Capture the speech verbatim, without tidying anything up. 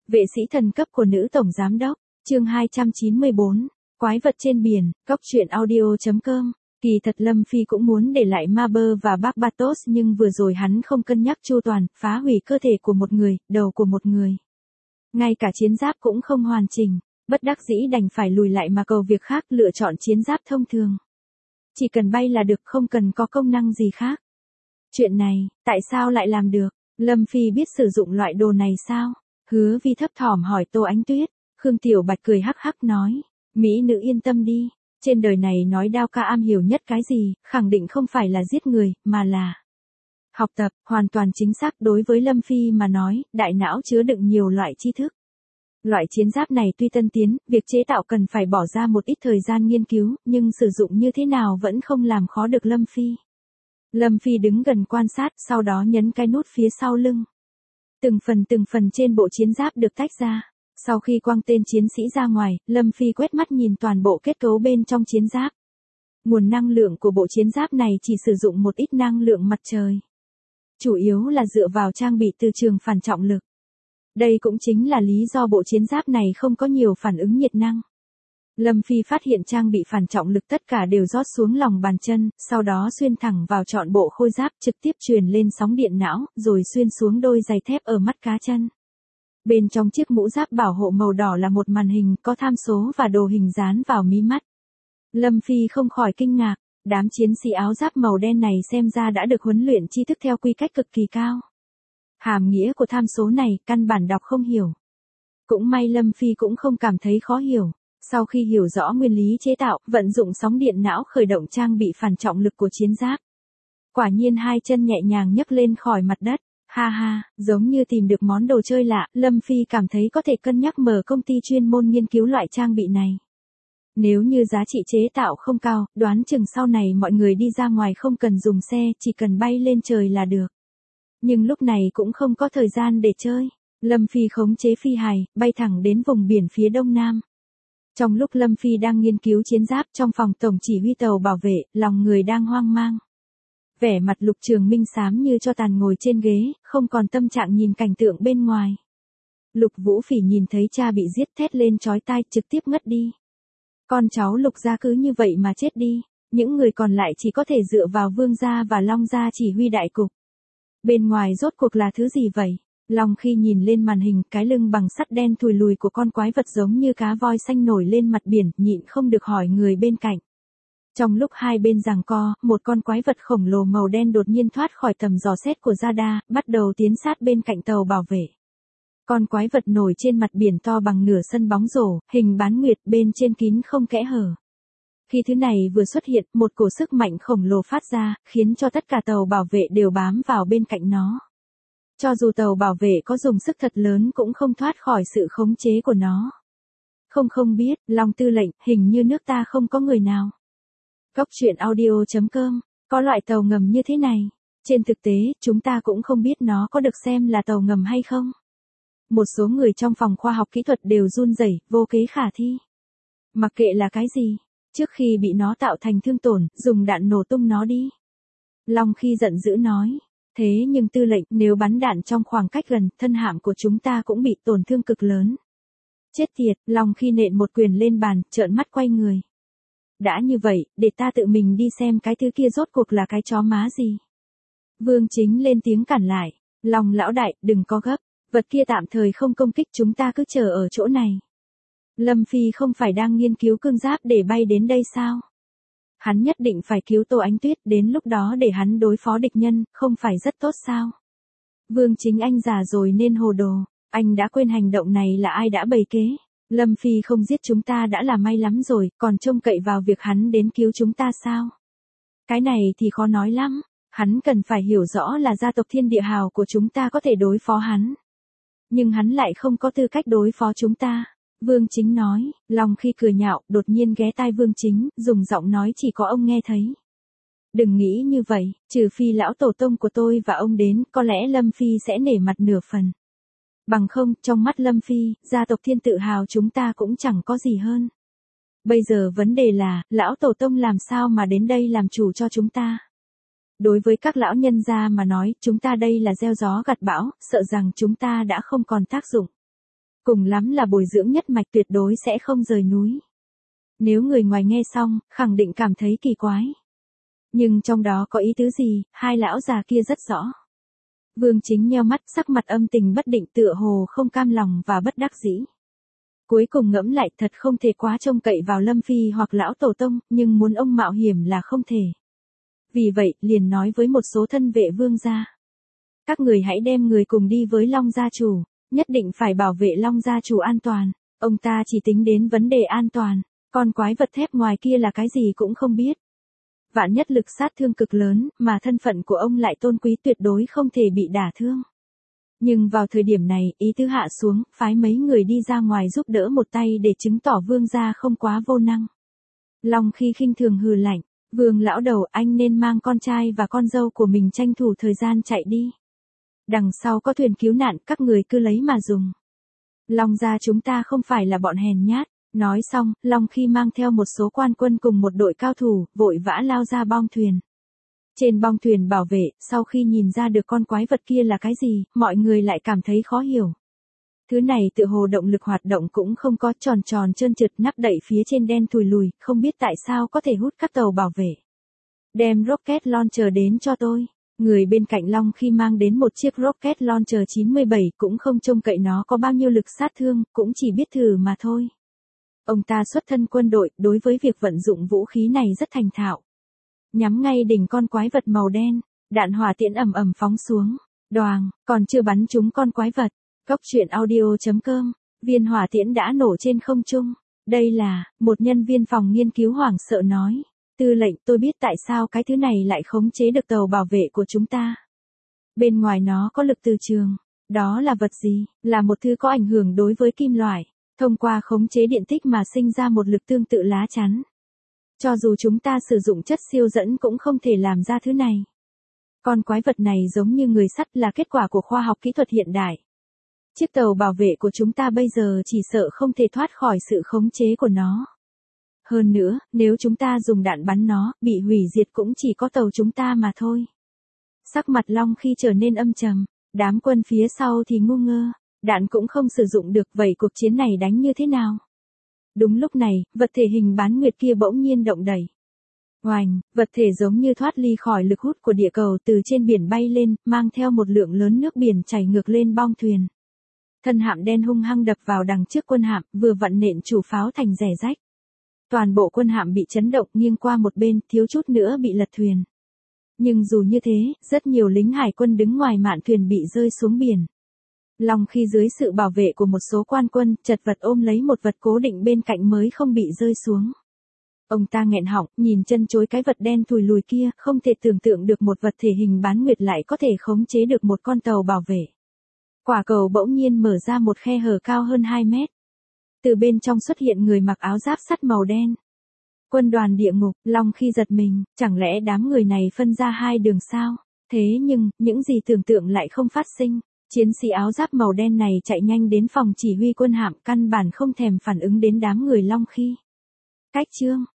Vệ sĩ thần cấp của nữ tổng giám đốc, chương hai trăm chín mươi bốn, quái vật trên biển, cóc truyện audio chấm com. Kỳ thật Lâm Phi cũng muốn để lại Maber và Barbatos nhưng vừa rồi hắn không cân nhắc chu toàn, phá hủy cơ thể của một người, đầu của một người. Ngay cả chiến giáp cũng không hoàn chỉnh, bất đắc dĩ đành phải lùi lại mà cầu việc khác, lựa chọn chiến giáp thông thường. Chỉ cần bay là được, không cần có công năng gì khác. Chuyện này, tại sao lại làm được? Lâm Phi biết sử dụng loại đồ này sao? Hứa Vi thấp thỏm hỏi Tô Ánh Tuyết. Khương Tiểu Bạch cười hắc hắc nói, mỹ nữ yên tâm đi, trên đời này nói đao ca am hiểu nhất cái gì, khẳng định không phải là giết người, mà là học tập. Hoàn toàn chính xác. Đối với Lâm Phi mà nói, đại não chứa đựng nhiều loại tri thức. Loại chiến giáp này tuy tân tiến, việc chế tạo cần phải bỏ ra một ít thời gian nghiên cứu, nhưng sử dụng như thế nào vẫn không làm khó được Lâm Phi. Lâm Phi đứng gần quan sát, sau đó nhấn cái nút phía sau lưng. Từng phần từng phần trên bộ chiến giáp được tách ra. Sau khi quăng tên chiến sĩ ra ngoài, Lâm Phi quét mắt nhìn toàn bộ kết cấu bên trong chiến giáp. Nguồn năng lượng của bộ chiến giáp này chỉ sử dụng một ít năng lượng mặt trời. Chủ yếu là dựa vào trang bị từ trường phản trọng lực. Đây cũng chính là lý do bộ chiến giáp này không có nhiều phản ứng nhiệt năng. Lâm Phi phát hiện trang bị phản trọng lực tất cả đều rót xuống lòng bàn chân, sau đó xuyên thẳng vào trọn bộ khôi giáp, trực tiếp truyền lên sóng điện não, rồi xuyên xuống đôi giày thép ở mắt cá chân. Bên trong chiếc mũ giáp bảo hộ màu đỏ là một màn hình có tham số và đồ hình dán vào mí mắt. Lâm Phi không khỏi kinh ngạc, đám chiến sĩ áo giáp màu đen này xem ra đã được huấn luyện tri thức theo quy cách cực kỳ cao. Hàm nghĩa của tham số này căn bản đọc không hiểu. Cũng may Lâm Phi cũng không cảm thấy khó hiểu. Sau khi hiểu rõ nguyên lý chế tạo, vận dụng sóng điện não khởi động trang bị phản trọng lực của chiến giáp. Quả nhiên hai chân nhẹ nhàng nhấc lên khỏi mặt đất. Ha ha, giống như tìm được món đồ chơi lạ, Lâm Phi cảm thấy có thể cân nhắc mở công ty chuyên môn nghiên cứu loại trang bị này. Nếu như giá trị chế tạo không cao, đoán chừng sau này mọi người đi ra ngoài không cần dùng xe, chỉ cần bay lên trời là được. Nhưng lúc này cũng không có thời gian để chơi. Lâm Phi khống chế phi hài, bay thẳng đến vùng biển phía đông nam. Trong lúc Lâm Phi đang nghiên cứu chiến giáp trong phòng tổng chỉ huy tàu bảo vệ, lòng người đang hoang mang. Vẻ mặt Lục Trường Minh xám như cho tàn ngồi trên ghế, không còn tâm trạng nhìn cảnh tượng bên ngoài. Lục Vũ Phỉ nhìn thấy cha bị giết thét lên chói tai, trực tiếp ngất đi. Con cháu Lục gia cứ như vậy mà chết đi, những người còn lại chỉ có thể dựa vào Vương gia và Long gia chỉ huy đại cục. Bên ngoài rốt cuộc là thứ gì vậy? Long khi nhìn lên màn hình, cái lưng bằng sắt đen thùi lùi của con quái vật giống như cá voi xanh nổi lên mặt biển, nhịn không được hỏi người bên cạnh. Trong lúc hai bên giằng co, một con quái vật khổng lồ màu đen đột nhiên thoát khỏi tầm dò xét của Radar, bắt đầu tiến sát bên cạnh tàu bảo vệ. Con quái vật nổi trên mặt biển to bằng nửa sân bóng rổ, hình bán nguyệt, bên trên kín không kẽ hở. Khi thứ này vừa xuất hiện, một cổ sức mạnh khổng lồ phát ra, khiến cho tất cả tàu bảo vệ đều bám vào bên cạnh nó. Cho dù tàu bảo vệ có dùng sức thật lớn cũng không thoát khỏi sự khống chế của nó. Không không biết, Long tư lệnh, hình như nước ta không có người nào. Cóc truyện audio chấm com, có loại tàu ngầm như thế này. Trên thực tế, chúng ta cũng không biết nó có được xem là tàu ngầm hay không. Một số người trong phòng khoa học kỹ thuật đều run rẩy, vô kế khả thi. Mặc kệ là cái gì, trước khi bị nó tạo thành thương tổn, dùng đạn nổ tung nó đi. Long khi giận dữ nói. Thế nhưng tư lệnh, nếu bắn đạn trong khoảng cách gần, thân hạm của chúng ta cũng bị tổn thương cực lớn. Chết tiệt, Long khi nện một quyền lên bàn, trợn mắt quay người. Đã như vậy, để ta tự mình đi xem cái thứ kia rốt cuộc là cái chó má gì. Vương Chính lên tiếng cản lại. Long lão đại, đừng có gấp, vật kia tạm thời không công kích, chúng ta cứ chờ ở chỗ này. Lâm Phi không phải đang nghiên cứu cương giáp để bay đến đây sao? Hắn nhất định phải cứu Tô Ánh Tuyết, đến lúc đó để hắn đối phó địch nhân, không phải rất tốt sao? Vương Chính anh già rồi nên hồ đồ, anh đã quên hành động này là ai đã bày kế. Lâm Phi không giết chúng ta đã là may lắm rồi, còn trông cậy vào việc hắn đến cứu chúng ta sao? Cái này thì khó nói lắm, hắn cần phải hiểu rõ là gia tộc Thiên Địa Hào của chúng ta có thể đối phó hắn. Nhưng hắn lại không có tư cách đối phó chúng ta. Vương Chính nói. Long khi cười nhạo, đột nhiên ghé tai Vương Chính, dùng giọng nói chỉ có ông nghe thấy. Đừng nghĩ như vậy, trừ phi lão tổ tông của tôi và ông đến, có lẽ Lâm Phi sẽ nể mặt nửa phần. Bằng không, trong mắt Lâm Phi, gia tộc Thiên Tự Hào chúng ta cũng chẳng có gì hơn. Bây giờ vấn đề là, lão tổ tông làm sao mà đến đây làm chủ cho chúng ta. Đối với các lão nhân gia mà nói, chúng ta đây là gieo gió gặt bão, sợ rằng chúng ta đã không còn tác dụng. cùng lắm là bồi dưỡng nhất mạch, tuyệt đối sẽ không rời núi. Nếu người ngoài nghe xong, khẳng định cảm thấy kỳ quái. Nhưng trong đó có ý tứ gì, hai lão già kia rất rõ. Vương Chính nheo mắt, sắc mặt âm tình bất định, tựa hồ không cam lòng và bất đắc dĩ. Cuối cùng ngẫm lại, thật không thể quá trông cậy vào Lâm Phi hoặc lão tổ tông, nhưng muốn ông mạo hiểm là không thể. Vì vậy, liền nói với một số thân vệ Vương gia. Các người hãy đem người cùng đi với Long gia chủ, nhất định phải bảo vệ Long gia chủ an toàn. Ông ta chỉ tính đến vấn đề an toàn, còn quái vật thép ngoài kia là cái gì cũng không biết. Vạn nhất lực sát thương cực lớn, mà thân phận của ông lại tôn quý, tuyệt đối không thể bị đả thương. Nhưng vào thời điểm này, ý tứ hạ xuống, phái mấy người đi ra ngoài giúp đỡ một tay để chứng tỏ Vương gia không quá vô năng. Long Khi khinh thường hừ lạnh, Vương lão đầu, anh nên mang con trai và con dâu của mình tranh thủ thời gian chạy đi. Đằng sau có thuyền cứu nạn, các người cứ lấy mà dùng. Long gia chúng ta không phải là bọn hèn nhát. Nói xong, Long Khi mang theo một số quan quân cùng một đội cao thủ, vội vã lao ra bong thuyền. Trên bong thuyền bảo vệ, sau khi nhìn ra được con quái vật kia là cái gì, mọi người lại cảm thấy khó hiểu. Thứ này tựa hồ động lực hoạt động cũng không có, tròn tròn trơn trượt, nắp đậy phía trên đen thùi lùi, không biết tại sao có thể hút các tàu bảo vệ. Đem rocket launcher đến cho tôi. Người bên cạnh Long Khi mang đến một chiếc rocket launcher chín mươi bảy, cũng không trông cậy nó có bao nhiêu lực sát thương, cũng chỉ biết thử mà thôi. Ông ta xuất thân quân đội, đối với việc vận dụng vũ khí này rất thành thạo. Nhắm ngay đỉnh con quái vật màu đen, đạn hỏa tiễn ầm ầm phóng xuống. Đoàng, còn chưa bắn trúng con quái vật. Góc truyện audio chấm com, viên hỏa tiễn đã nổ trên không trung. Đây là, một nhân viên phòng nghiên cứu hoảng sợ nói. Tư lệnh, tôi biết tại sao cái thứ này lại khống chế được tàu bảo vệ của chúng ta. Bên ngoài nó có lực từ trường. Đó là vật gì? Là một thứ có ảnh hưởng đối với kim loại. Thông qua khống chế điện tích mà sinh ra một lực tương tự lá chắn. Cho dù chúng ta sử dụng chất siêu dẫn cũng không thể làm ra thứ này. Con quái vật này giống như người sắt, là kết quả của khoa học kỹ thuật hiện đại. Chiếc tàu bảo vệ của chúng ta bây giờ chỉ sợ không thể thoát khỏi sự khống chế của nó. Hơn nữa, nếu chúng ta dùng đạn bắn nó, bị hủy diệt cũng chỉ có tàu chúng ta mà thôi. Sắc mặt Long Khi trở nên âm trầm, đám quân phía sau thì ngu ngơ. Đạn cũng không sử dụng được, vậy cuộc chiến này đánh như thế nào? Đúng lúc này, vật thể hình bán nguyệt kia bỗng nhiên động đẩy. Oành, vật thể giống như thoát ly khỏi lực hút của địa cầu, từ trên biển bay lên, mang theo một lượng lớn nước biển chảy ngược lên bong thuyền. Thân hạm đen hung hăng đập vào đằng trước quân hạm, vừa vặn nện chủ pháo thành rẻ rách. Toàn bộ quân hạm bị chấn động, nghiêng qua một bên, thiếu chút nữa bị lật thuyền. Nhưng dù như thế, rất nhiều lính hải quân đứng ngoài mạn thuyền bị rơi xuống biển. Long Khi dưới sự bảo vệ của một số quan quân, chật vật ôm lấy một vật cố định bên cạnh mới không bị rơi xuống. Ông ta nghẹn họng, nhìn chân chối cái vật đen thùi lùi kia, không thể tưởng tượng được một vật thể hình bán nguyệt lại có thể khống chế được một con tàu bảo vệ. Quả cầu bỗng nhiên mở ra một khe hở cao hơn hai mét. Từ bên trong xuất hiện người mặc áo giáp sắt màu đen. Quân đoàn địa ngục. Long Khi giật mình, chẳng lẽ đám người này phân ra hai đường sao? Thế nhưng, những gì tưởng tượng lại không phát sinh. Chiến sĩ áo giáp màu đen này chạy nhanh đến phòng chỉ huy quân hạm, căn bản không thèm phản ứng đến đám người Long Khi. Cách chương